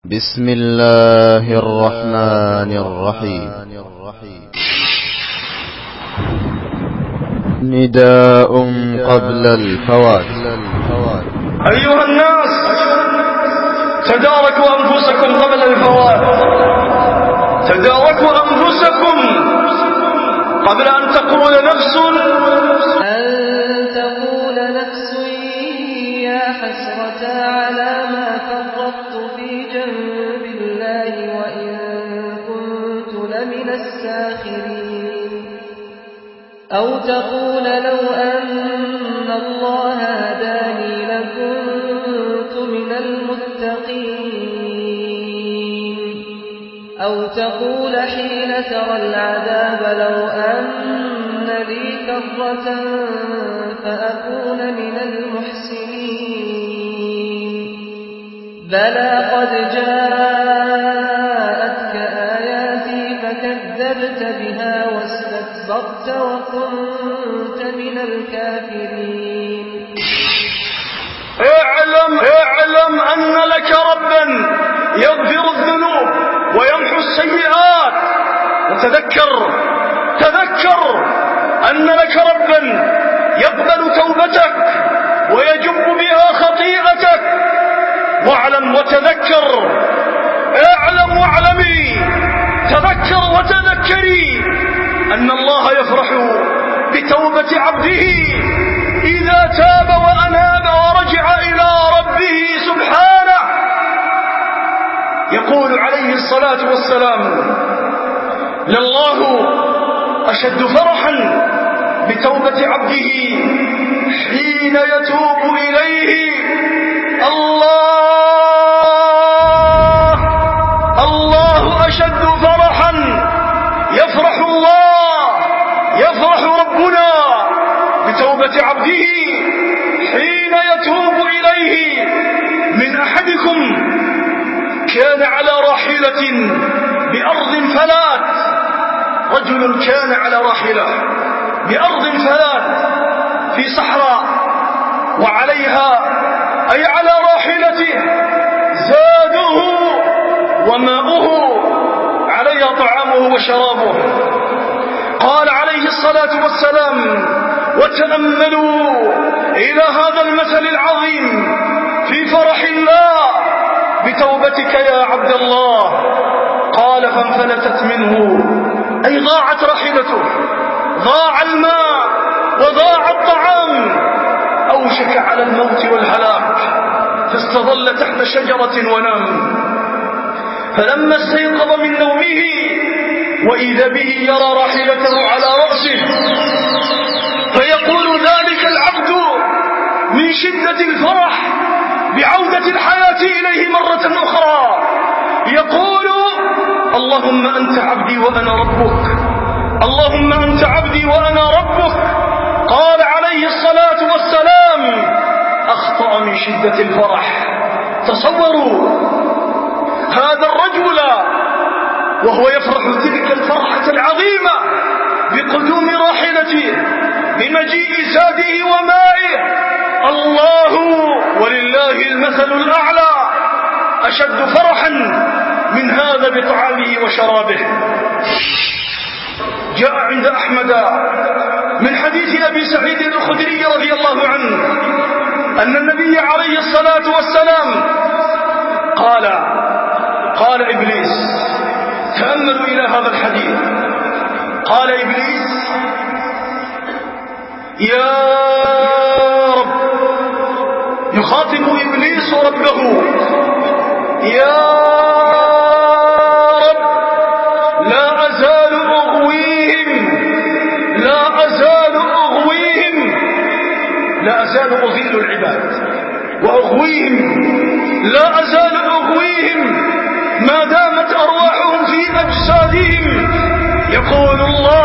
بسم الله الرحمن الرحيم. نداء قبل الفوات. أيها الناس، تداركوا أنفسكم قبل الفوات، تداركوا أنفسكم قبل أن تقول نفس يا حسرة على ما فرطت في جنب الله وإن كنت لمن الساخرين، أو تقول لو أن الله هداني لكنت من المتقين، أو تقول حين ترى العذاب لو أن لي كرة فأكون من المحسنين. بلى قد جاءتك آياتي فكذبت بها واستكبرت وكنت من الكافرين. اعلم أن لك ربا يغفر الذنوب ويمحو السيئات، وتذكر أن لك ربا يقبل توبتك ويجب بها خطيئتك. واعلم وتذكر، اعلم واعلمي، تذكر وتذكري أن الله يفرح بتوبة عبده إذا تاب وأناب ورجع إلى ربه سبحانه. يقول عليه الصلاة والسلام: لله أشد فرحا بتوبة عبده حين يتوب إليه. الله أشد فرحا، يفرح ربنا بتوبة عبده حين يتوب إليه. من أحدكم كان على راحلة بأرض فلات، رجل كان على راحلة بأرض فلات في صحراء، وعليها أي على راحلته زاده وماؤه، عليها طعامه وشرابه. قال عليه الصلاة والسلام: وتأملوا إلى هذا المثل العظيم في فرح الله بتوبتك يا عبد الله. قال: فانفلتت منه، أي ضاعت راحلته، ضاع الماء وضاع الطعام، أوشك على الموت والهلاك، فاستظل تحت شجرة ونام. فلما استيقظ من نومه وإذا به يرى راحلته على رأسه، فيقول ذلك العبد من شدة الفرح بعودة الحياة إليه مرة أخرى، يقول: اللهم أنت عبدي وأنا ربك، اللهم أنت عبدي وأنا ربك. قال عليه الصلاة والسلام: أخطأ من شدة الفرح. تصوروا هذا الرجل وهو يفرح تلك الفرحة العظيمة بقدوم راحلته، بمجيء زاده ومائه. الله ولله المثل الأعلى أشد فرحا من هذا بطعامه وشرابه. جاء عند أحمد من حديث أبي سعيد الخدري رضي الله عنه أن النبي عليه الصلاة والسلام قال إبليس، تأملوا إلى هذا الحديث، قال إبليس: يا رب، يخاطب إبليس ربه: يا رب، لا أزال أضل العباد وأغويهم، لا أزال أغويهم ما دامت أرواحهم في أجسادهم. يقول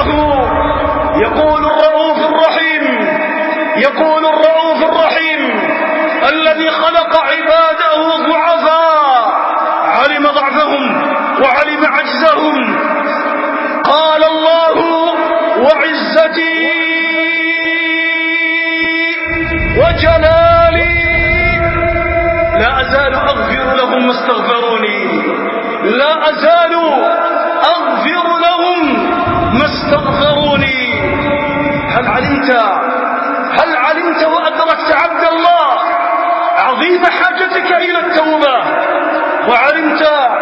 الرؤوف الرحيم الذي خلق عباده ضعفاء، علم ضعفهم وعلم عجزهم. قال الله: وعزتي وجلالي لا أزال أغفر لهم واستغفروني. لا أزال أغفر لهم ما استغفروني. هل علمت وأدركت عبد الله عظيم حاجتك إلى التوبة، وعلمت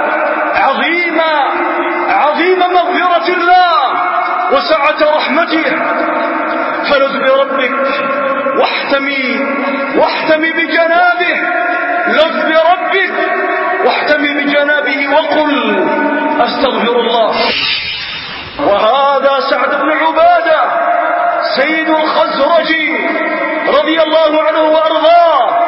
عظيم مغفرة الله وسعة رحمته؟ فلذ بربك واحتمي بجنابه، لذ بربك واحتمي بجنابه وقل أستغفر الله. وهذا سعد بن عبادة سيد الخزرج رضي الله عنه وأرضاه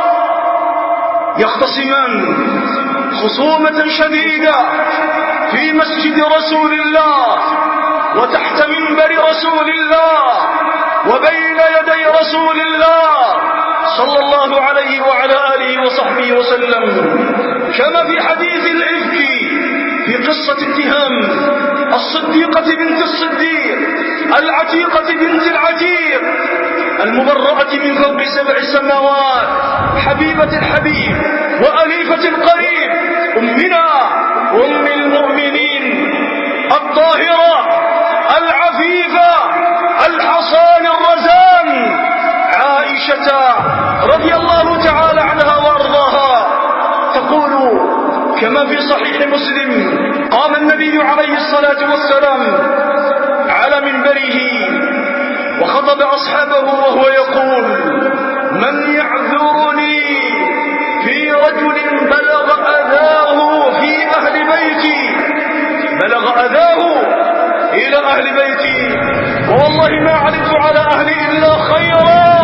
يختصمان خصومة شديدة في مسجد رسول الله وتحت منبر رسول الله وبين يدي رسول الله صلى الله عليه وعلى آله وصحبه وسلم، كما في حديث الإفك في قصة اتهام الصديقة بنت الصديق العتيقة بنت العتيق المبرأة من فوق 7 سماوات، حبيبة الحبيب وأليفة القريب، أمنا أم المؤمنين الطاهرة العفيفة الحصان الرزان عائشة رضي الله تعالى عنها وأرضاها تقول كما في صحيح مسلم: قام النبي عليه الصلاة والسلام على منبره وخطب أصحابه وهو يقول: من يعذرني في رجل بلغ أذاه في أهل بيتي، بلغ أذاه إلى أهل بيتي، والله ما علمت على أهلي إلا خيرا،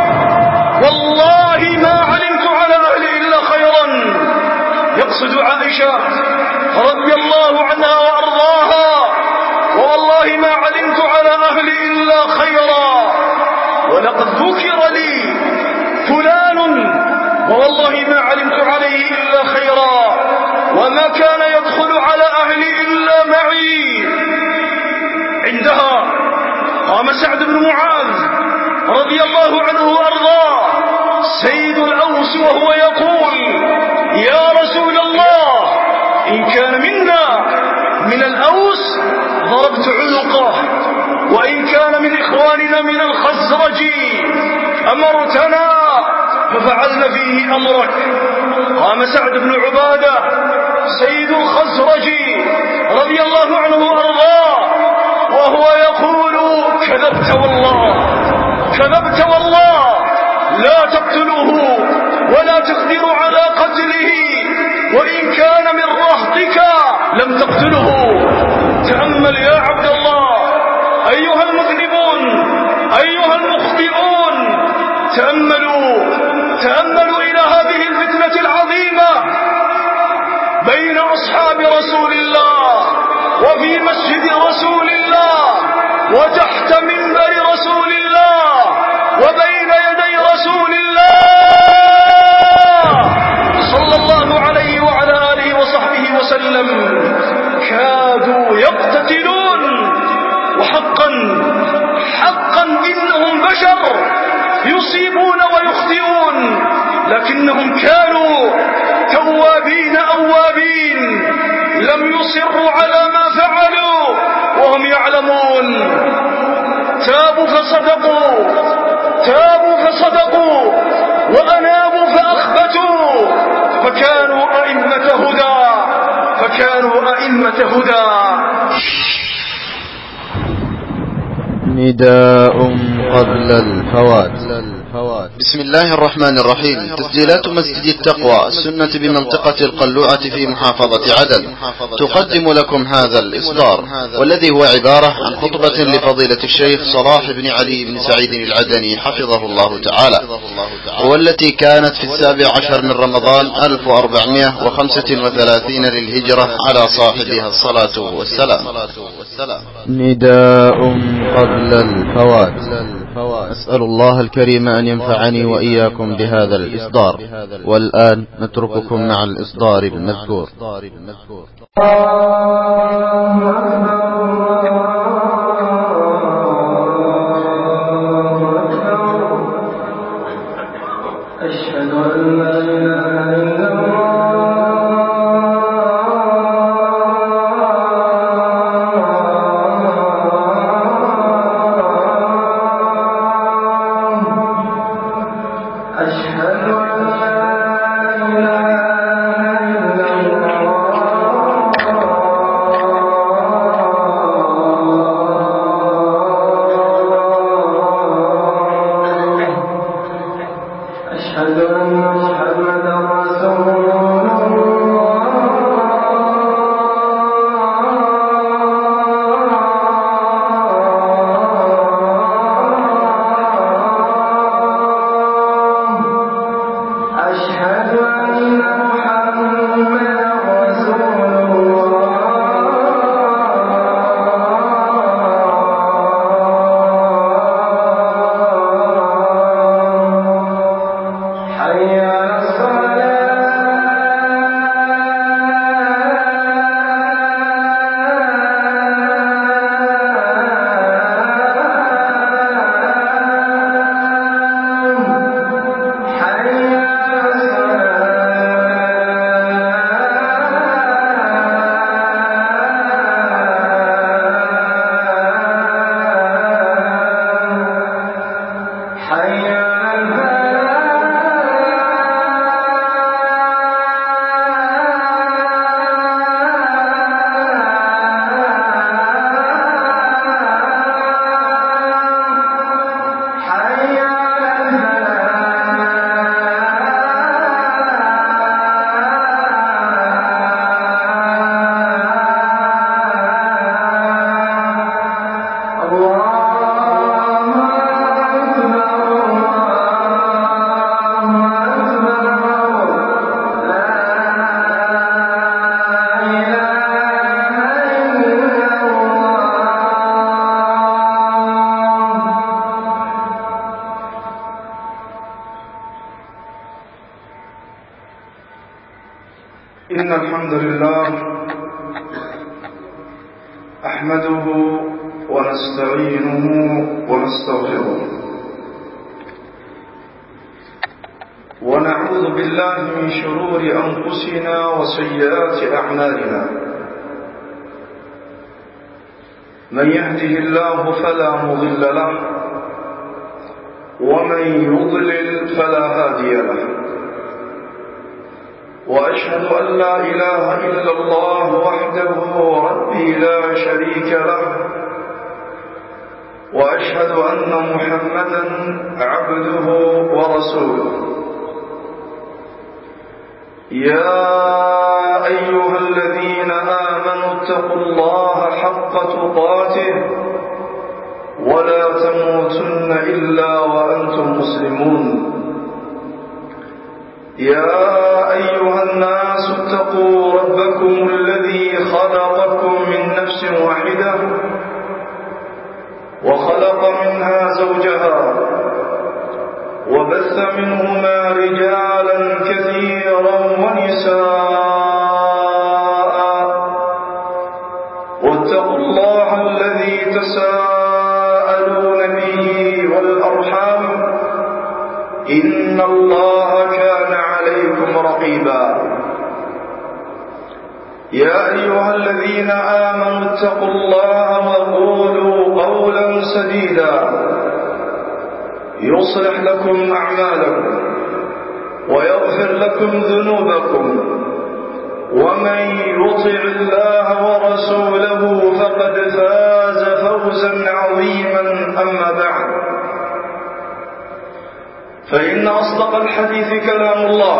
والله ما علمت على أهلي إلا خيرا. يقصد عائشة رضي الله عنها وأرضاها: والله ما علمت على أهلي إلا خيرا، ولقد ذكر لي فلان ووالله ما علمت عليه إلا خيرا، وما كان يدخل على أهلي إلا معي. عندها قام سعد بن معاذ رضي الله عنه وأرضاه سيد الأوس وهو يقول: يا رسول الله، إن كان منا من الأوس ضربت عنقه، وإن كان من إخواننا من الخزرج أمرتنا ففعلنا فيه أمرك. قام سعد بن عبادة سيد الخزرج رضي الله عنه وأرضاه وهو يقول: كذبت والله، لا تقتلوه ولا تقدروا على قتله، وإن كان من رهطك لم تقتله. تأمل يا عبد الله أيها المذنبون أيها المخطئون، تأملوا إلى هذه الفتنة العظيمة بين أصحاب رسول الله وفي مسجد رسول الله وتحت منبر رسول الله وبين يدي رسول الله صلى الله عليه وعلى آله وصحبه وسلم. كادوا يقتتلون، وحقا إنهم بشر يصيبون ويخطئون، لكنهم كانوا توابين أوابين، لم يصروا على ما فعلوا وهم يعلمون. تابوا فصدقوا وأنابوا فأخبتوا، فكانوا أئمة هدى. نداء قبل الفوات. بسم الله الرحمن الرحيم. تسجيلات مسجد التقوى السنة بمنطقة القلوعة في محافظة عدن تقدم لكم هذا الإصدار، والذي هو عبارة عن خطبة لفضيلة الشيخ صلاح بن علي بن سعيد العدني حفظه الله تعالى، والتي كانت في 17 من رمضان 1435 للهجرة على صاحبها الصلاة والسلام. نداء قبل الفوات. أسأل الله الكريم أن ينفعني وإياكم بهذا الإصدار، والآن نترككم مع الإصدار المذكور. أشهد أن لا إله إلا الله إن الحمد لله أحمده ونستعينه ونستغفره ونعوذ بالله من شرور أنفسنا وسيئات أعمالنا من يهده الله فلا مضل له ومن يضلل فلا هادي له وأشهد أن لا إله إلا الله وحده ربي لا شريك له وأشهد أن محمدا عبده ورسوله يا أيها الذين آمنوا اتقوا الله حق تقاته ولا تموتن إلا وأنتم مسلمون يا أيها الناس اتقوا ربكم الذي خلقكم من نفس واحدة وخلق منها زوجها وبث منهما رجالا كثيرا ونساء واتقوا الله الذي تساءلون به والأرحام إن الله كان عليكم رقيبا يا أيها الذين آمنوا اتقوا الله وقولوا قولا سديدا يصلح لكم أعمالكم ويغفر لكم ذنوبكم ومن يطع الله ورسوله فقد فاز فوزا عظيما أما بعد فإن أصدق الحديث كلام الله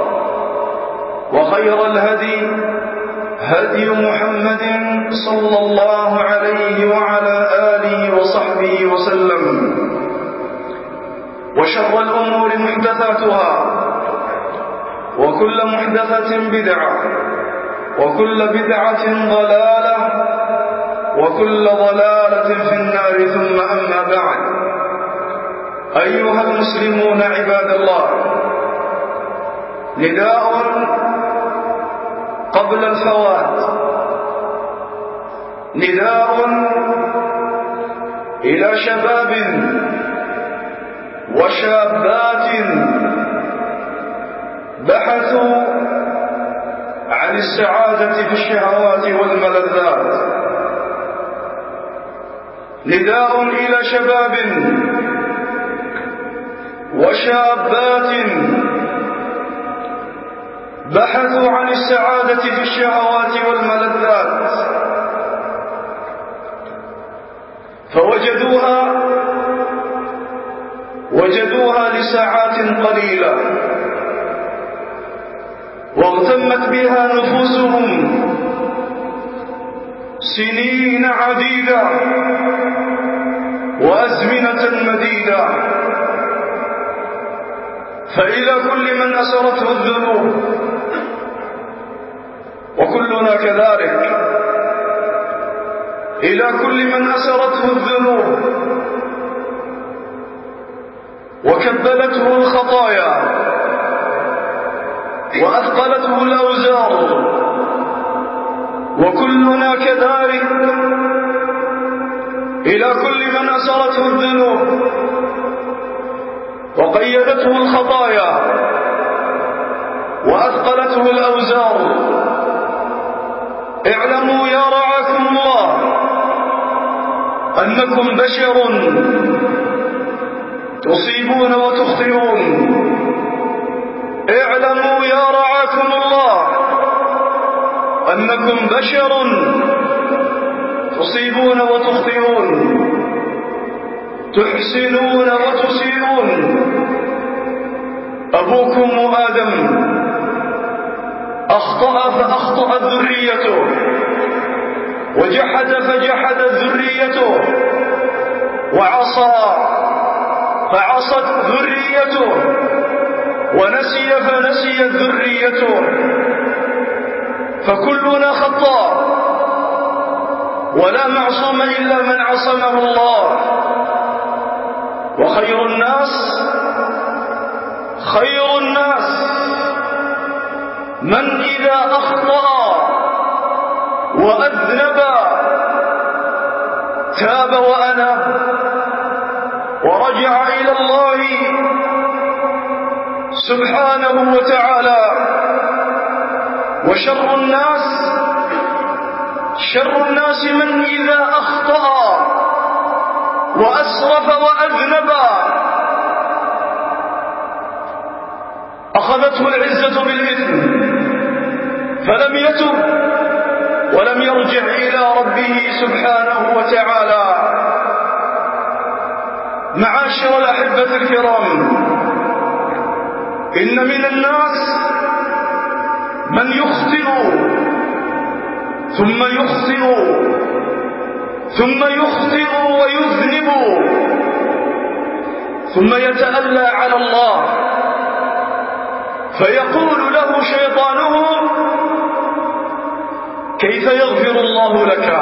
وخير الهدي هدي محمد صلى الله عليه وعلى آله وصحبه وسلم وشر الأمور محدثاتها وكل محدثة بدعة وكل بدعة ضلالة وكل ضلالة في النار ثم أما بعد أيها المسلمون عباد الله نداء قبل الفوات نداء إلى شباب وشابات بحثوا عن السعادة في الشهوات والملذات نداء إلى شباب وشابات بحثوا عن السعادة في الشهوات والملذات فوجدوها لساعات قليلة واغتمت بها نفوسهم سنين عديدة وأزمنة مديدة فإلى كل من أسرته الذنوب وكلنا كذلك إلى كل من أسرته الذنوب وكبلته الخطايا وأثقلته الأوزار وكلنا كذلك إلى كل من أسرته الذنوب وقيدته الخطايا وأثقلته الأوزار اعلموا يا رعاكم الله أنكم بشر تصيبون وتخطئون اعلموا يا رعاكم الله أنكم بشر تصيبون وتخطئون تحسنون وتسيئون أبوكم آدم أخطأ فأخطأت ذريته وجحد فجحدت ذريته وعصى فعصت ذريته ونسي فنسيت ذريته فكلنا خطاء ولا معصوم إلا من عصمه الله وخير الناس من إذا أخطأ وأذنب تاب وأناب ورجع إلى الله سبحانه وتعالى. وشر الناس من إذا أخطأ وأسرف وأذنب أخذته العزة بالإثم فلم يتب ولم يرجع إلى ربه سبحانه وتعالى. معاشر الأحبة الكرام، إن من الناس من يخطئ ثم يخطئ ويذنب ثم يتألى على الله، فيقول له شيطانه: كيف يغفر الله لك؟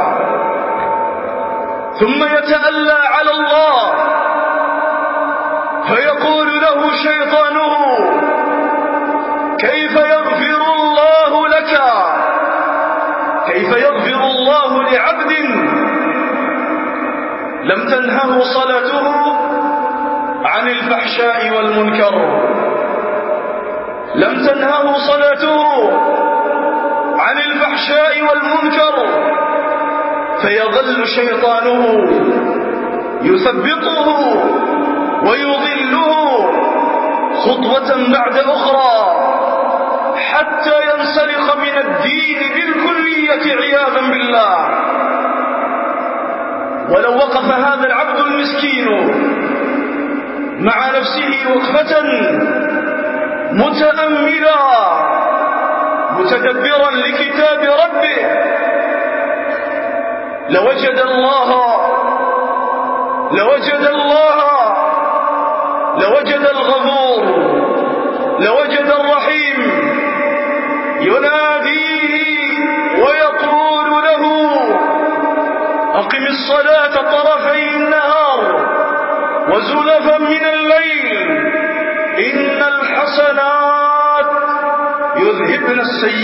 ثم يتألى على الله فيقول له شيطانه: كيف يغفر الله لك؟ كيف يغفر الله لعبد لم تنهه صلاته عن الفحشاء والمنكر، لم تنهه صلاته عن الفحشاء والمنكر، فيظل شيطانه يثبطه ويضله خطوة بعد أخرى حتى ينسلخ من الدين بالكلية عياذا بالله. ولو وقف هذا العبد المسكين مع نفسه وقفة متأملا متدبرا لكتاب ربه لوجد الغفور، لوجد الرحيم يناديه ويقول له: أقم الصلاة طرفي النهار وزلفا من الليل إن الحسنات يذهبن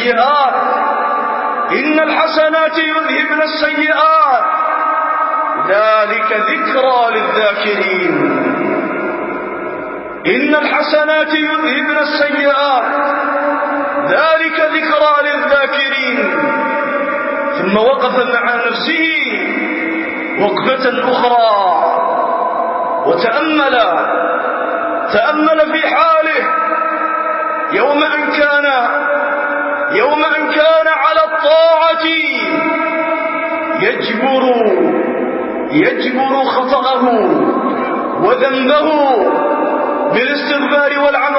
السيئات ذلك ذكرى للذاكرين. إن الحسنات يذهبن السيئات ذلك ذكرى للذاكرين. ثم وقف مع نفسه وقفة أخرى وتأمل في حاله يوم أن كان على الطاعة يجبر خطأه وذنبه بالاستغفار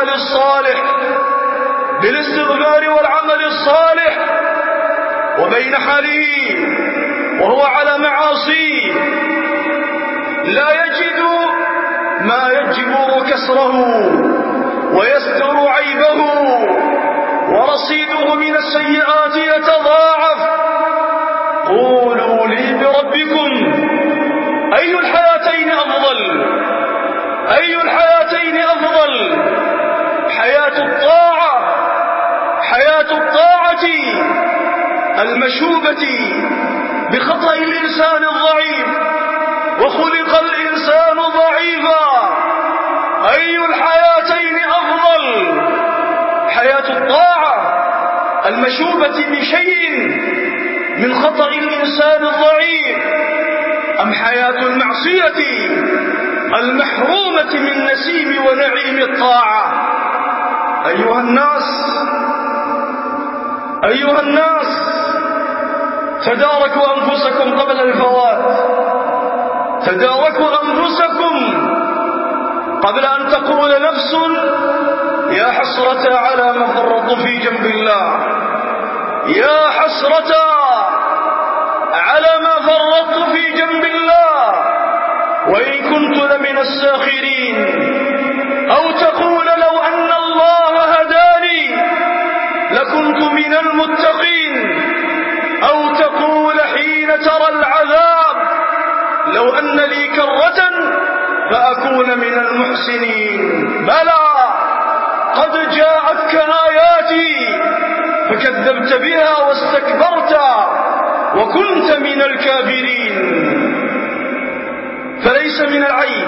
والعمل الصالح، وبين حاله وهو على معاصيه لا يجد ما يجبر كسره ويستر عيبه، ورصيده من السيئات يتضاعف. قولوا لي بربكم أي الحياتين أفضل؟ حياة الطاعة المشوبة بخطأ الإنسان الضعيف، وخلق الإنسان ضعيفا. أي الحياتين أفضل؟ حياة الطاعة المشوبة بشيء من خطأ الإنسان الضعيف، أم حياة المعصية المحرومة من نسيم ونعيم الطاعة؟ أيها الناس تداركوا أنفسكم قبل الفوات، تداركوا أنفسكم قبل أن تقول نفس: يا حسرة على ما فرطت في جنب الله، يا حسرة على ما فرطت في جنب الله وإن كنت لمن الساخرين. أو تقول: لو أن الله هداني لكنت من المتقين. أو تقول حين ترى العذاب: لو أن لي كرة فأكون من المحسنين. بلى، قد جاءتك آياتي فكذبت بها واستكبرت وكنت من الكافرين. فليس من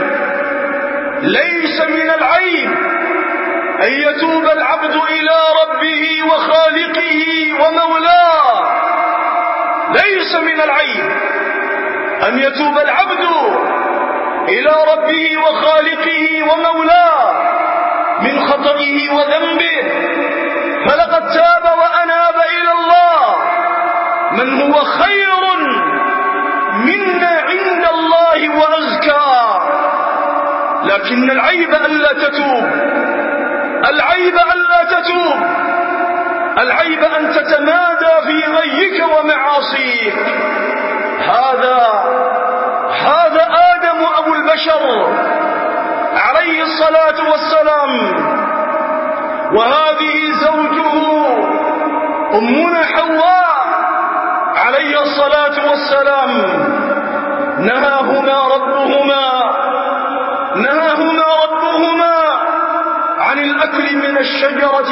العيب أن يتوب العبد إلى ربه وخالقه ومولاه. ليس من العيب أن يتوب العبد إلى ربه وخالقه ومولاه من خطئه وذنبه، فلقد تاب وأناب إلى الله من هو خير منا عند الله وأزكى. لكن العيب ألا تتوب، العيب أن تتمادى في غيك ومعاصيك. هذا آدم أبو البشر عليه الصلاة والسلام، وهذه زوجه أمنا حواء عليه الصلاة والسلام. نهاهما ربهما عن الأكل من الشجرة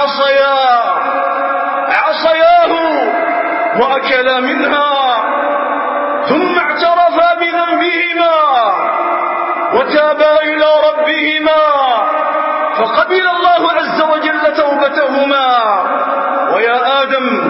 عصياه وأكلا منها، ثم اعترفا بذنبهما وتابا إلى ربهما فقبل الله عز وجل توبتهما. ويا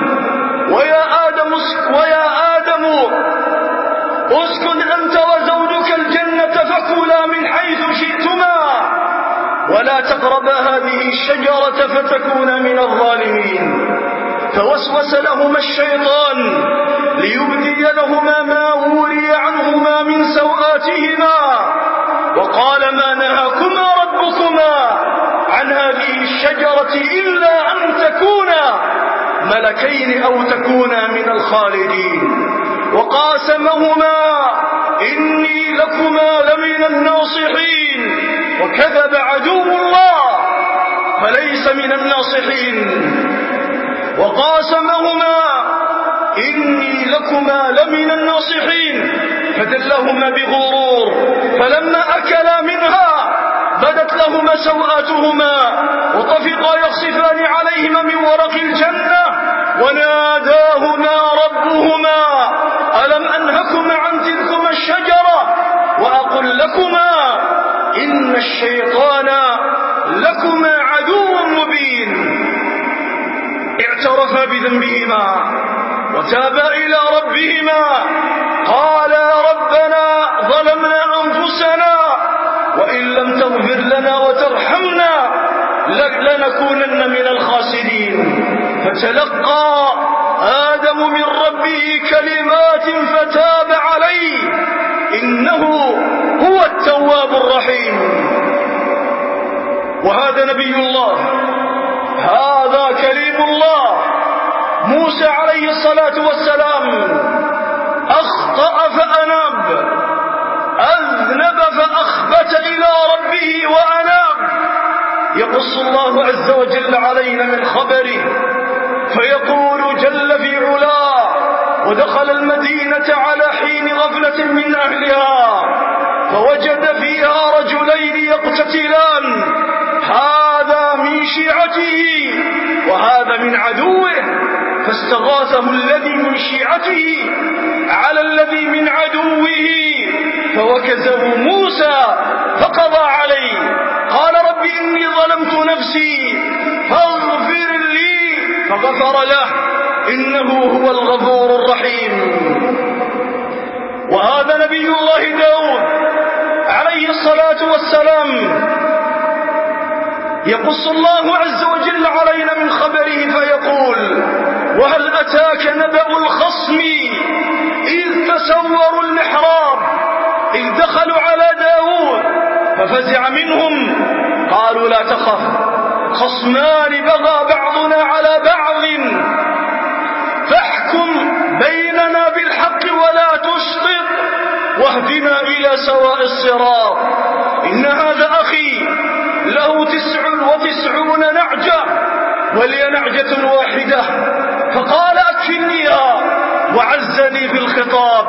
آدم اسكن أنت وزوجك الجنة فكلا من حيث شئتما ولا تقربا هذه الشجرة فتكونا من الظالمين. فوسوس لهما الشيطان ليبدي لهما ما وري عنهما من سوآتهما، وقال ما نهاكما ربكما عن هذه الشجرة إلا أن تكونا ملكين أو تكونا من الخالدين. وقاسمهما إني لكما لمن الناصحين، وكذب عدو الله فليس من الناصحين. وقاسمهما إني لكما لمن الناصحين فدلهما بغرور، فلما أكلا منها بدت لهما سوآتهما وطفقا يخصفان عليهما من ورق الجنة، وناداهما ربهما ألم أنهكما عن تلكما الشجرة وأقل لكما إن الشيطان لكما عدو مبين. اعترفا بذنبهما وتابا إلى ربهما قالا ربنا ظلمنا أنفسنا وإن لم تغفر لنا وترحمنا لنكونن من الخاسرين. فتلقى آدم من ربه كلمات فتاب عليه إنه هو التواب الرحيم. وهذا نبي الله، هذا كليم الله موسى عليه الصلاة والسلام، أخطأ فأناب، أذنب فأخبت إلى ربه وأناب. يقص الله عز وجل علينا من خبره فيقول جل في علاه ودخل المدينة على حين غفلة من أهلها فوجد فيها رجلين يقتتلان، هذا من شيعته وهذا من عدوه، فاستغاثه الذي من شيعته على الذي من عدوه فوكزه موسى فقضى عليه. قال رب إني ظلمت نفسي فاغفر لي فغفر له إنه هو الغفور الرحيم. وهذا نبي الله داود عليه الصلاة والسلام، يقص الله عز وجل علينا من خبره فيقول وهل أتاك نبأ الخصم إذ تسوروا المحراب إذ دخلوا على داود ففزع منهم قالوا لا تخف خصمان بغى بعضنا على بعض فاحكم بيننا بالحق ولا تشطط واهدنا إلى سواء الصراط إن هذا أخي له 99 نعجة ولي نعجة واحدة فقال أكفلنيها وعزني في الخطاب.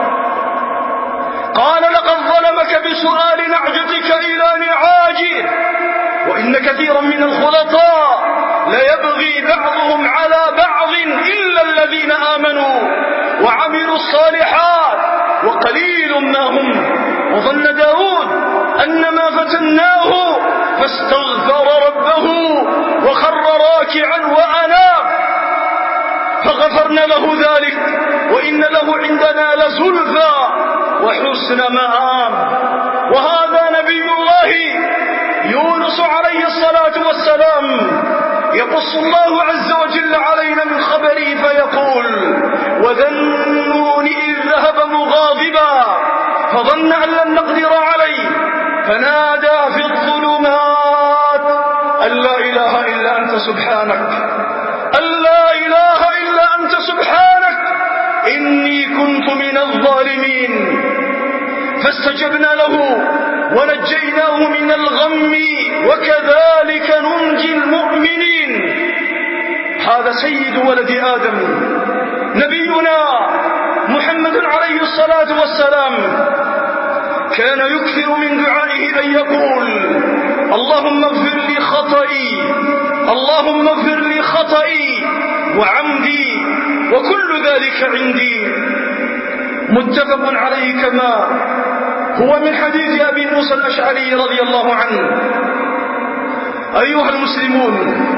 قال لقد ظلمك بسؤال نعجتك إلى نعاجه وإن كثيرا من الخلطاء ليبغي بعضهم على بعض إلا الذين آمنوا وعملوا الصالحات وقليل ما هم. وظن داود أنما فتناه فاستغفر ربه وخر راكعا وأناب فغفرنا له ذلك وإن له عندنا لزلفى وحسن مآب. وهذا نبي الله يونس عليه الصلاة والسلام يقص الله عز وجل علينا من خبره فيقول: وذا النون إذ ذهب مغاضبا فظن أن لن نقدر عليه فنادى في الظلمات أن لا إله إلا أنت سبحانك، أن لا إله إلا أنت سبحانك إني كنت من الظالمين. فاستجبنا له ونجيناه من الغم وكذلك ننجي المؤمنين. هذا سيد ولد آدم نبينا محمد عليه الصلاة والسلام، كان يكثر من دعائه أن يقول: اللهم اغفر لي خطئي، اللهم اغفر لي خطئي وعمدي وكل ذلك عندي. متفق عليه كما هو من حديث أبي موسى الأشعري رضي الله عنه. أيها المسلمون،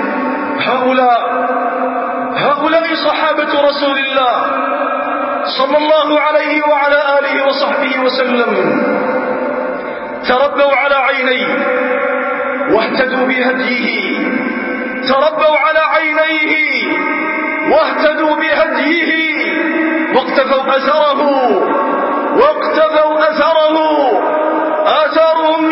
هؤلاء صحابة رسول الله صلى الله عليه وعلى آله وصحبه وسلم تربوا على عينيه واهتدوا بهديه، تربوا على عينيه واهتدوا بهديه واقتفوا أثره آثارهم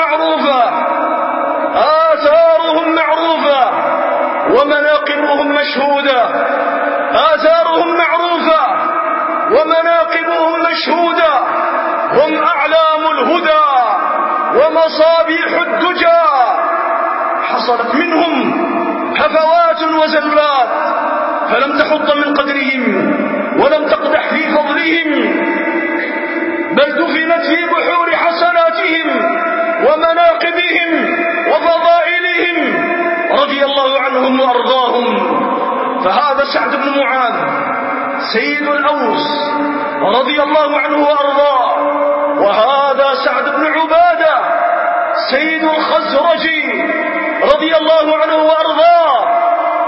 معروفة ومناقبهم مشهودة، آثارهم معروفة ومناقبهم مشهودة. هم أعلام الهدى ومصابيح الدجى، حصلت منهم هفوات وزلات فلم تحط من قدرهم ولم تقدح في فضلهم، بل دفنت في بحور حسناتهم ومناقبهم وفضائلهم رضي الله عنهم وأرضاهم. فهذا سعد بن معاذ سيد الأوس رضي الله عنه وأرضاه، وهذا سعد بن عبادة سيد الخزرج رضي الله عنه وأرضاه،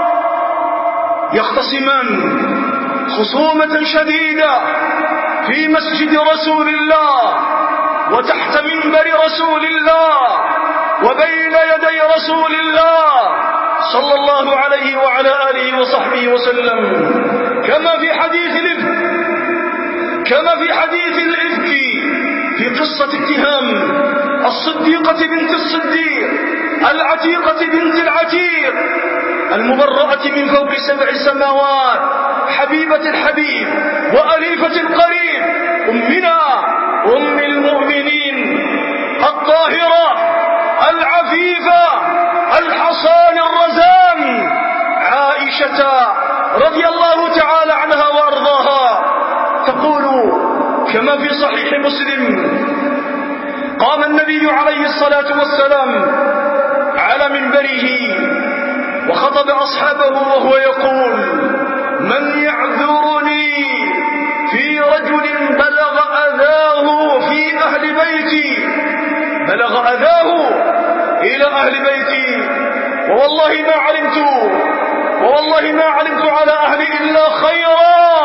يختصمان خصومة شديدة في مسجد رسول الله وتحت منبر رسول الله وبين يدي رسول الله صلى الله عليه وعلى آله وصحبه وسلم، كما في حديث الإفك في قصة اتهام الصديقة بنت الصديق العتيقة بنت العتيق المبرأة من فوق 7 سماوات، حبيبة الحبيب وأليفة القريب، أمنا أم المؤمنين الطاهرة العفيفة الحصان الرزان عائشة رضي الله تعالى عنها وأرضاها، تقول كما في صحيح مسلم: قام النبي عليه الصلاة والسلام على منبره وخطب أصحابه وهو يقول: من يعذرني في رجل بلغ أذاه في أهل بيتي، بلغ أذاه إلى أهل بيتي، ووالله ما علمت على أهلي إلا خيرا،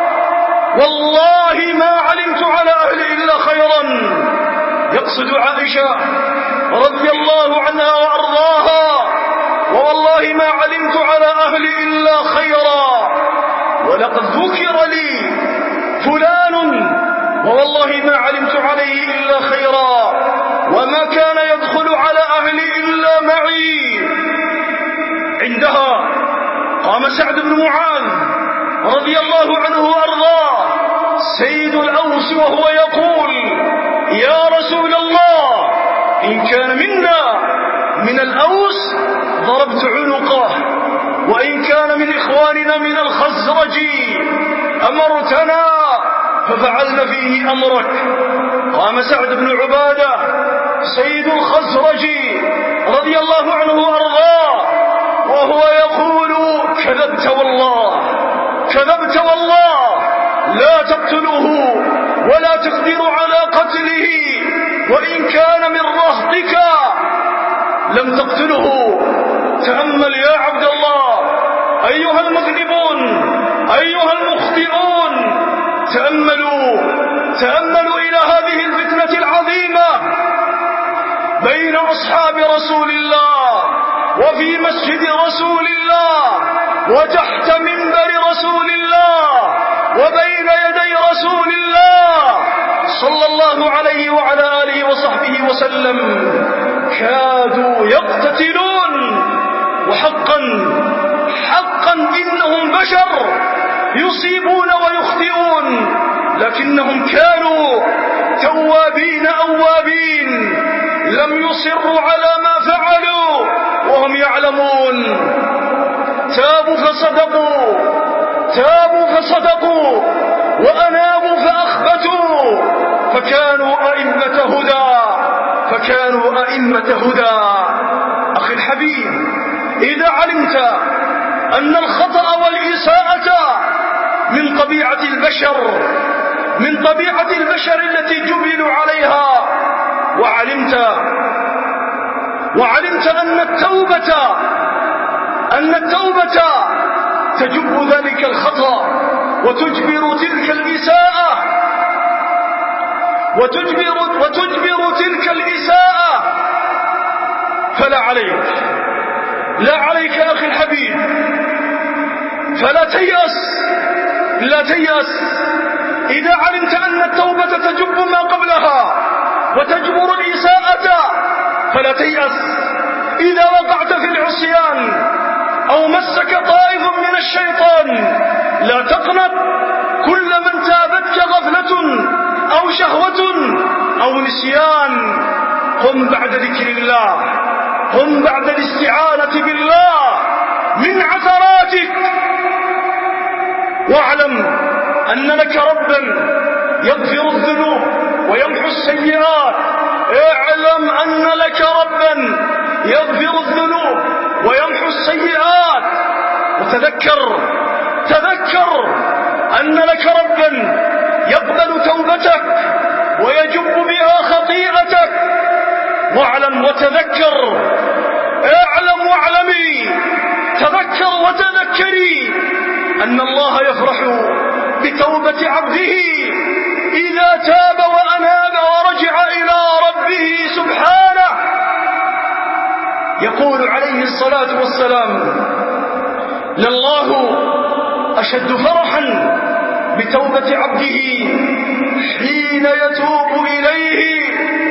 والله ما علمت على أهلي إلا خيرا. يقصد عائشة رضي الله عنها وأرضاها: ووالله ما علمت على أهلي إلا خيرا، ولقد ذكر لي فلان ووالله ما علمت عليه إلا خيرا، وما كان يدخل على أهلي إلا معي. عندها قام سعد بن معاذ رضي الله عنه وأرضاه سيد الأوس وهو يقول: يا رسول الله، إن كان منا من الأوس ضربت عنقه، وإن كان من إخواننا من الخزرج أمرتنا ففعلنا فيه أمرك. قام سعد بن عبادة سيد الخزرج رضي الله عنه وأرضاه وهو يقول: كذبت والله، كذبت والله، لا تقتلوه ولا تقدروا على قتله، وإن كان من رهطك لم تقتله. تأمل يا عبد الله أيها المذنبون، أيها المخطئون، تأملوا إلى هذه الفتنة العظيمة بين أصحاب رسول الله وفي مسجد رسول الله وتحت منبر رسول الله وبين يدي رسول الله صلى الله عليه وعلى آله وصحبه وسلم. كادوا يقتتلون، وحقا إنهم بشر يصيبون ويخطئون، لكنهم كانوا توابين أوابين، لم يصروا على ما فعلوا وهم يعلمون. تابوا فصدقوا وأنابوا فأخبتوا، فكانوا أئمة هدى. أخي الحبيب، إذا علمت أن الخطأ والإساءة من طبيعة البشر التي جبلوا عليها، وعلمت أن التوبة تجب ذلك الخطأ وتجبر تلك الإساءة، فلا عليك أخي الحبيب، فلا تيأس. إذا علمت أن التوبة تجب ما قبلها وتجبر الإساءة فلا تيأس. إذا وقعت في العصيان أو مسك طائف من الشيطان لا تقنط. كل من تابتك غفلة أو شهوة أو نسيان، قم بعد ذكر الله، قم بعد الاستعانة بالله من عثراتك، واعلم أن لك ربا يغفر الذنوب ويمحو السيئات. اعلم أن لك ربا يغفر الذنوب ويمحو السيئات، وتذكر أن لك ربا يقبل توبتك ويجب بها خطيئتك. واعلم وتذكر، اعلم واعلمي، تذكر وتذكري أن الله يفرح بتوبة عبده إذا تاب وأناب ورجع إلى ربه سبحانه. يقول عليه الصلاة والسلام: لله أشد فرحا بتوبة عبده حين يتوب إليه.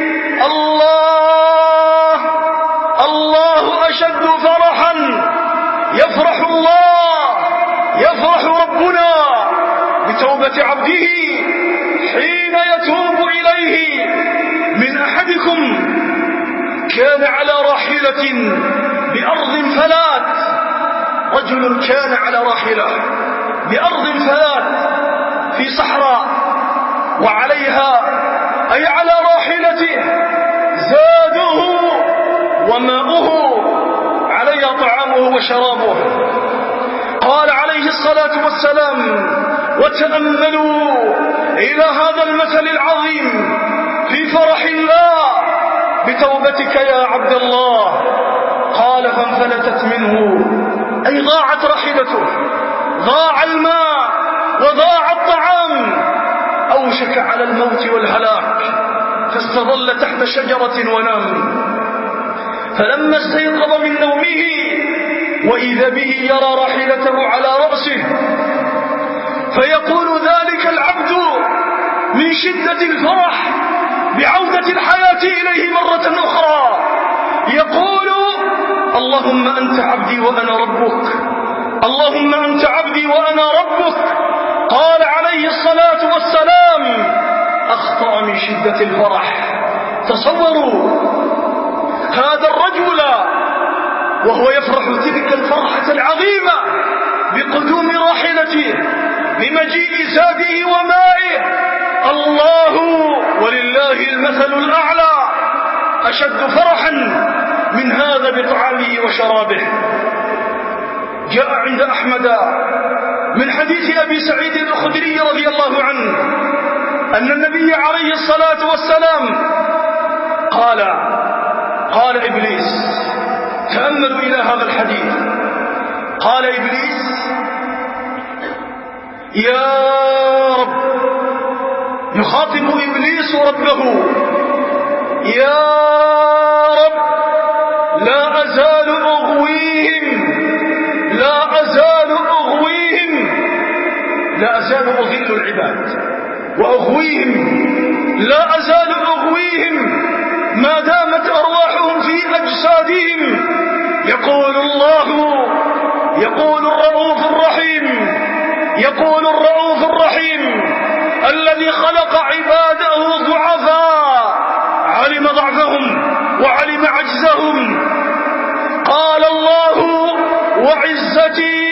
الله أشد فرحا، يفرح ربنا بتوبة عبده حين يتوب إليه. من أحدكم كان على راحلة بأرض فلات، رجل كان على راحلة بأرض فلات في صحراء، وعليها أي على راحلته زاده وماؤه، عليها طعامه وشرابه. قال عليه الصلاة والسلام: وتأملوا إلى هذا المثل العظيم في فرح الله بتوبتك يا عبد الله. قال: فانفلتت منه، أي ضاعت راحلته، ضاع الماء وضاع الطعام، أوشك على الموت والهلاك، فاستظل تحت شجرة ونام. فلما استيقظ من نومه وإذا به يرى راحلته على رأسه، فيقول ذلك العبد من شدة الفرح بعودة الحياة إليه مرة أخرى، يقول: اللهم أنت عبدي وأنا ربك، اللهم أنت عبدي وأنا ربك. قال عليه الصلاة والسلام: أخطأ من شدة الفرح. تصوروا هذا الرجل وهو يفرح تلك الفرحة العظيمة بقدوم راحلته، بمجيء زاده ومائه. الله ولله المثل الأعلى أشد فرحا من هذا بطعامه وشرابه. جاء عند أحمد من حديث أبي سعيد الخدري رضي الله عنه أن النبي عليه الصلاة والسلام قال إبليس، تأملوا إلى هذا الحديث، قال إبليس: يا رب، يخاطب إبليس ربه: يا رب، لا أزال أضل العباد وأغويهم، لا أزال أغويهم ما دامت أرواحهم في أجسادهم. يقول الرؤوف الرحيم الذي خلق عباده ضعفاء، علم ضعفهم وعلم عجزهم. قال الله: وعزتي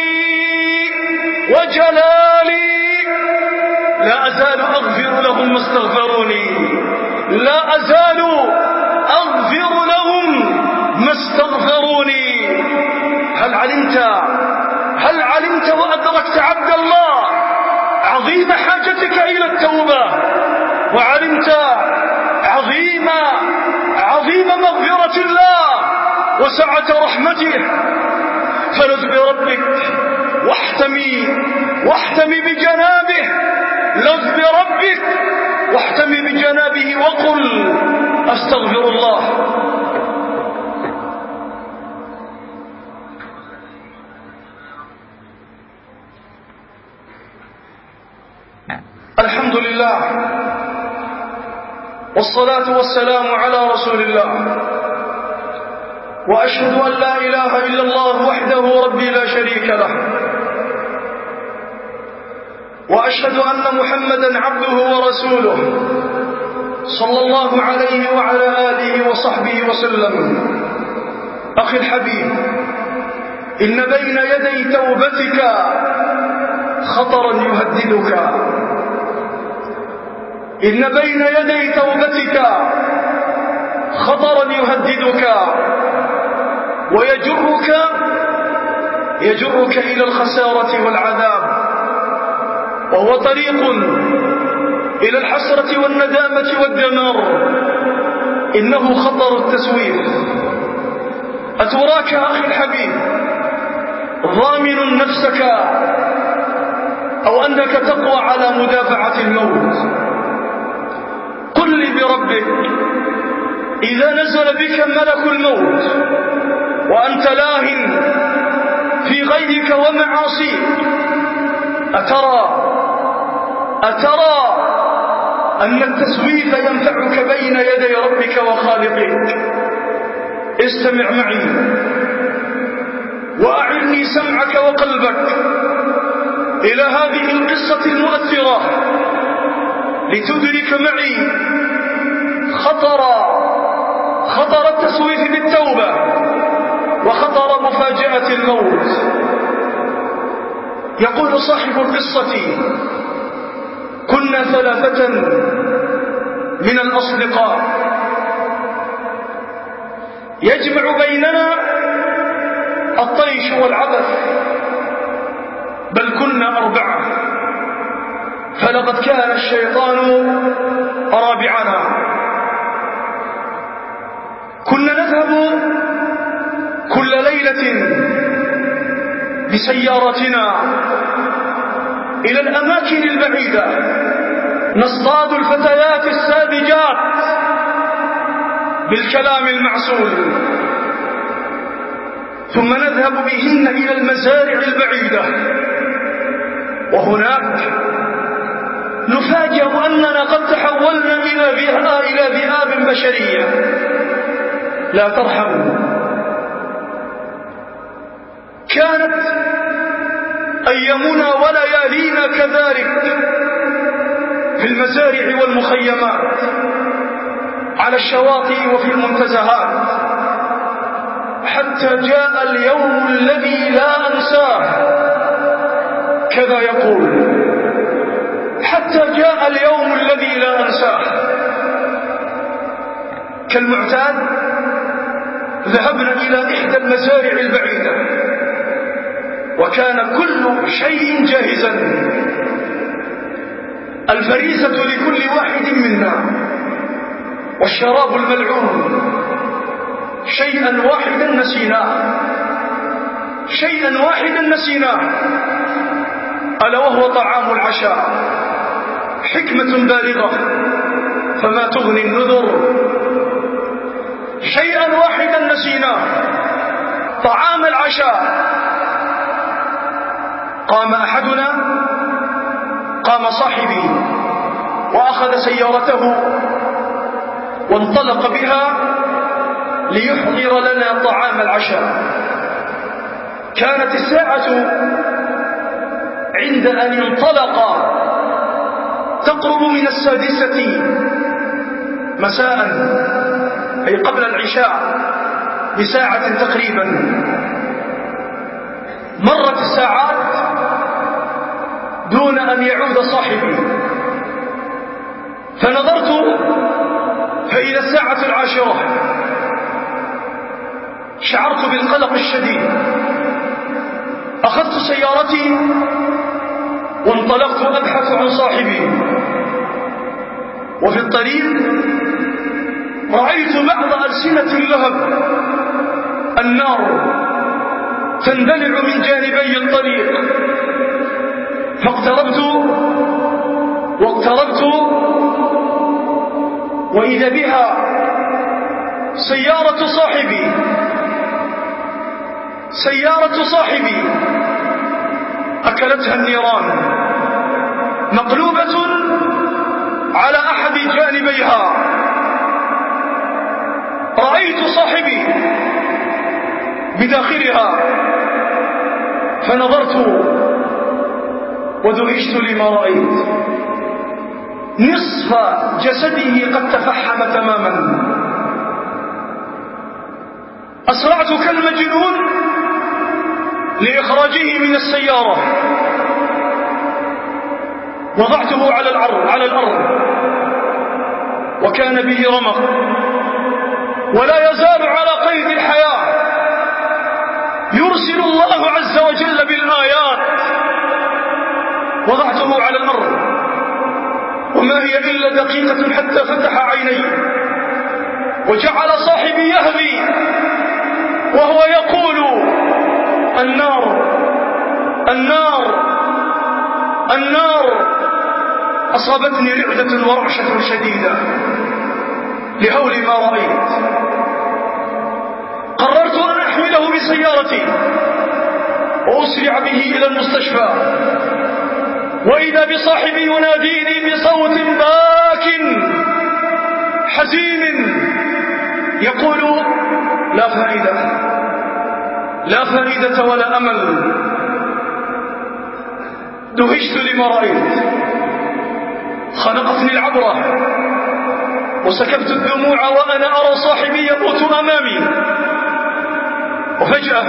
وجلالي لا أزال أغفر لهم ما استغفروني، لا أزال أغفر لهم ما استغفروني. هل علمت وأدركت عبد الله عظيم حاجتك إلى التوبة، وعلمت عظيم مغفرة الله وسعة رحمته؟ فلذ بربك واحتمي بجنابه، لذ بربك واحتمي بجنابه وقل: أستغفر الله. الحمد لله والصلاة والسلام على رسول الله، وأشهد أن لا إله إلا الله وحده ربي لا شريك له، وأشهد أن محمدا عبده ورسوله صلى الله عليه وعلى آله وصحبه وسلم. أخي الحبيب، إن بين يدي توبتك خطرا يهددك، إن بين يدي توبتك خطرا يهددك ويجرك إلى الخسارة والعذاب، وهو طريق إلى الحسرة والندامة والدمار. إنه خطر التسويف. أتراك أخي الحبيب ضامن نفسك، أو أنك تقوى على مدافعة الموت؟ قل لي بربك، إذا نزل بك ملك الموت وأنت لاهٍ في غيك ومعاصيك، أترى أن التسويف ينفعك بين يدي ربك وخالقك؟ استمع معي وأعرني سمعك وقلبك إلى هذه القصة المؤثرة لتدرك معي خطر التسويف بالتوبة وخطر مفاجأة الموت. يقول صاحب القصة: كنا ثلاثة من الأصدقاء يجمع بيننا الطيش والعبث، بل كنا 4، فلقد كان الشيطان رابعنا. كنا نذهب كل ليلة بسيارتنا إلى الأماكن البعيدة، نصطاد الفتيات الساذجات بالكلام المعسول، ثم نذهب بهن إلى المزارع البعيدة، وهناك نفاجأ أننا قد تحولنا إلى ذئاب بشرية لا ترحم. كانت أيامنا وليالينا كذلك في المزارع والمخيمات، على الشواطئ وفي المنتزهات، حتى جاء اليوم الذي لا أنساه. كذا يقول: حتى جاء اليوم الذي لا أنساه. كالمعتاد ذهبنا إلى إحدى المزارع البعيدة، وكان كل شيء جاهزا. الفريسة لكل واحد منا، والشراب الملعون. شيئا واحدا نسيناه، شيئا واحدا نسيناه، ألا وهو طعام العشاء. حكمة بالغة فما تغني النذر. شيئا واحدا نسيناه، طعام العشاء. قام أحدنا، قام صاحبي وأخذ سيارته وانطلق بها ليحضر لنا طعام العشاء. كانت الساعة عند أن انطلق تقرب من 6 مساء، أي قبل العشاء بساعة تقريبا. مرت الساعات دون أن يعود صاحبي، فنظرت فإذا 10:10. شعرت بالقلق الشديد. أخذت سيارتي وانطلقت أبحث عن صاحبي. وفي الطريق رأيت بعض ألسنة اللهب، النار تندلع من جانبي الطريق. فاقتربت وإذا بها سيارة صاحبي أكلتها النيران، مقلوبة على أحد جانبيها. رأيت صاحبي بداخلها، فنظرت ودهشت لما رأيت. نصف جسده قد تفحم تماما. أسرعت كالمجنون لإخراجه من السيارة. وضعته على الأرض وكان به رمق ولا يزال على قيد الحياة. يرسل الله عز وجل بالآيات. وضعته على الأرض وما هي إلا دقيقة حتى فتح عينيه وجعل صاحبي يهوي وهو يقول: النار النار النار. أصابتني رعدة ورعشة شديدة لهول ما رأيت. قررت أن أحمله بسيارتي وأسرع به إلى المستشفى، وإذا بصاحبي يناديني بصوت باك حزين يقول: لا فائدة ولا أمل. دهشت لما رأيت، خنقتني العبرة وسكبت الدموع وأنا أرى صاحبي يموت أمامي. وفجأة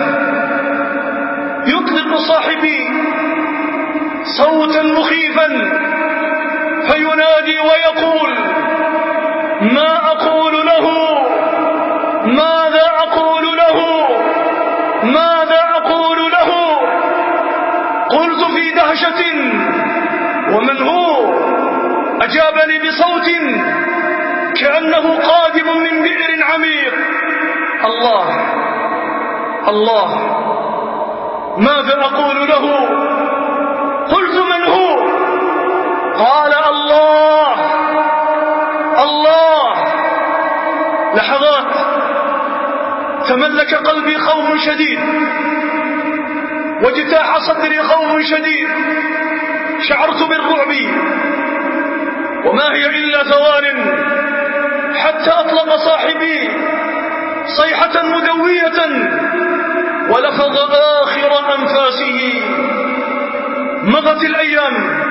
يطلق صاحبي صوتا مخيفا فينادي ويقول: ما أقول له؟ ماذا أقول له؟ ماذا أقول له؟ قلت في دهشة: ومن هو؟ أجابني بصوت كأنه قادم من بئر عميق: الله الله. ماذا أقول له؟ قلت: من هو؟ قال: الله الله. لحظات تملك قلبي خوف شديد واجتاح صدري خوف شديد. شعرت بالرعب وما هي إلا ثوان حتى أطلق صاحبي صيحة مدوية ولفظ آخر أنفاسه. مضت الأيام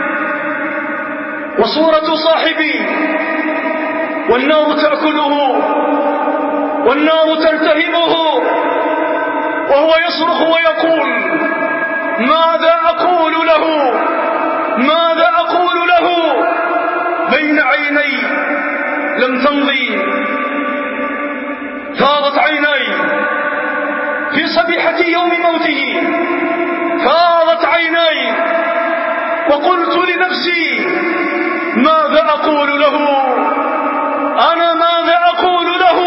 وصورة صاحبي والنار تأكله والنار تلتهمه وهو يصرخ ويقول: ماذا أقول له؟ ماذا أقول له؟ بين عيني لم تمضي فاضت عيناي في صبيحة يوم موته، وقلت لنفسي ماذا أقول له؟ أنا ماذا أقول له؟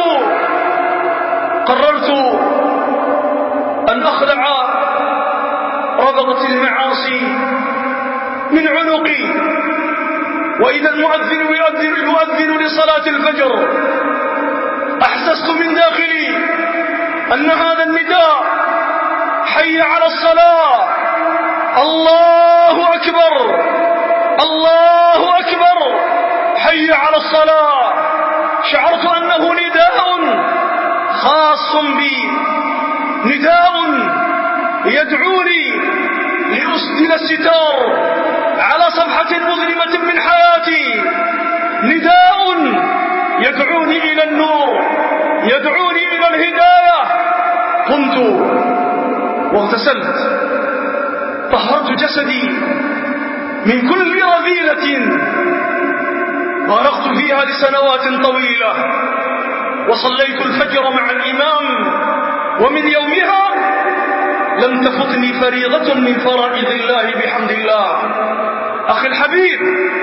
قررت أن أخلع ربطة المعاصي من عنقي، وإذا المؤذن يؤذن لصلاة الفجر أحسست من داخلي أن هذا النداء حي على الصلاة، الله أكبر الله أكبر حي على الصلاة. شعرت أنه نداء خاص بي، نداء يدعوني لأسدل الستار على صفحة مظلمة من حياتي، نداء يدعوني إلى النور، يدعوني إلى الهداية. قمت واغتسلت، طهرت جسدي من كل رذيلة غرقت فيها لسنوات طويلة، وصليت الفجر مع الإمام، ومن يومها لم تفتني فريضة من فرائض الله بحمد الله. أخي الحبيب،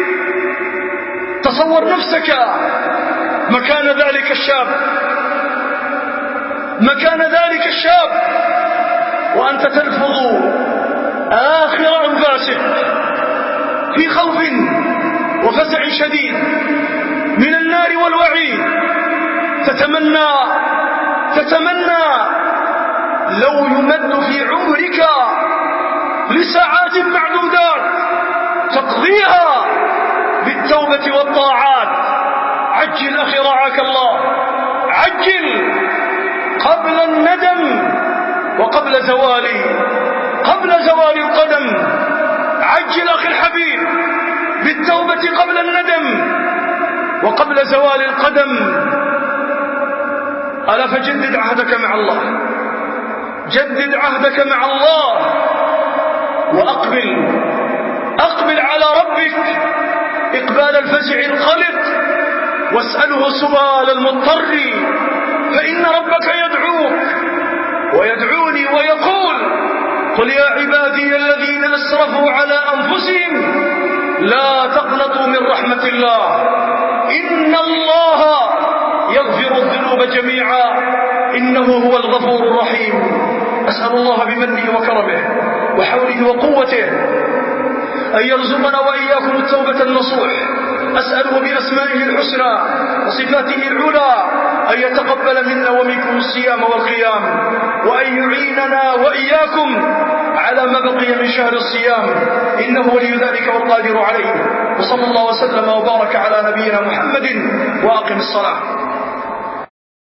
تصور نفسك مكان ذلك الشاب، مكان ذلك الشاب وأنت تلفظ آخر أنفاسك في خوف وفزع شديد من النار والوعيد، تتمنى لو يمد في عمرك لساعات معدودات تقضيها بالتوبة والطاعات. عجل أخي رعاك الله، عجل قبل الندم وقبل قبل زوال القدم. عجل أخي الحبيب بالتوبة قبل الندم وقبل زوال القدم. ألا فجدد عهدك مع الله، جدد عهدك مع الله، وأقبل على ربك إقبال الفزع القلق، واسأله سؤال المضطر، فإن ربك يدعوك ويدعوني ويقول: قل يا عبادي الذين أسرفوا على أنفسهم لا تقنطوا من رحمة الله إن الله يغفر الذنوب جميعا إنه هو الغفور الرحيم. أسأل الله بمنه وكرمه وحوله وقوته أن يرزقنا وإياكم التوبة النصوح. أسأله بأسمائه الحسنى وصفاته العلى أن يتقبل منا ومنكم الصيام والقيام، وأن يعيننا وإياكم على ما بقي من شهر الصيام، إنه ولي ذلك والقادر عليه. وصلى الله وسلم وبارك على نبينا محمد، وأقم الصلاة.